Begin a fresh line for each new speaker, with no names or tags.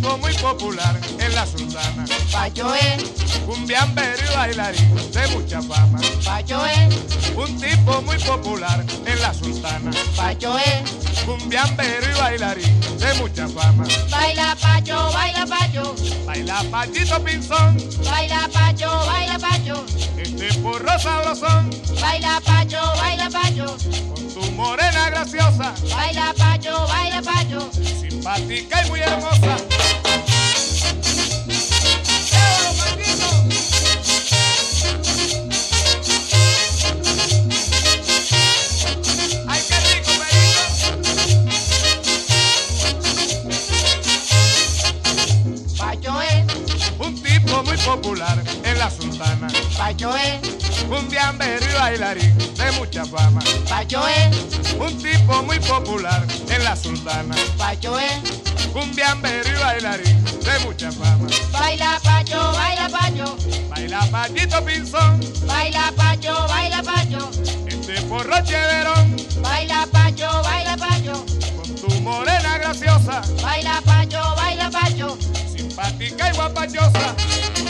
tipo muy popular en la Sultana.
Pacho es,
Cumbiambero y bailarín de mucha fama.
Pacho es,
Un tipo muy popular en la Sultana.
Pacho es.
Cumbiambero y bailarín de mucha fama.
Baila Pacho, baila Pacho,
Baila Pachito Pinzón,
baila Pacho, baila Pacho,
este porro sabrosón,
baila Pacho, baila Pacho,
con tu morena graciosa,
baila Pacho, baila Pacho.
simpática y muy hermosa. ¡Llévalo, Pachito! ¡Ay, qué rico, Perito!
Pacho es,
Un tipo muy popular en la Sultana.
Pacho es,
Cumbiambero y bailarín de mucha fama.
Pacho es,
Un tipo muy popular en la Sultana.
Pacho es.
Cumbiambero y bailarín de mucha fama.
Baila Pacho, baila Pacho,
Baila Pachito Pinzón,
baila Pacho, baila Pacho,
este porro chéverón,
baila Pacho, baila Pacho,
con tu morena graciosa,
baila Pacho, baila Pacho.
simpática y guapachosa.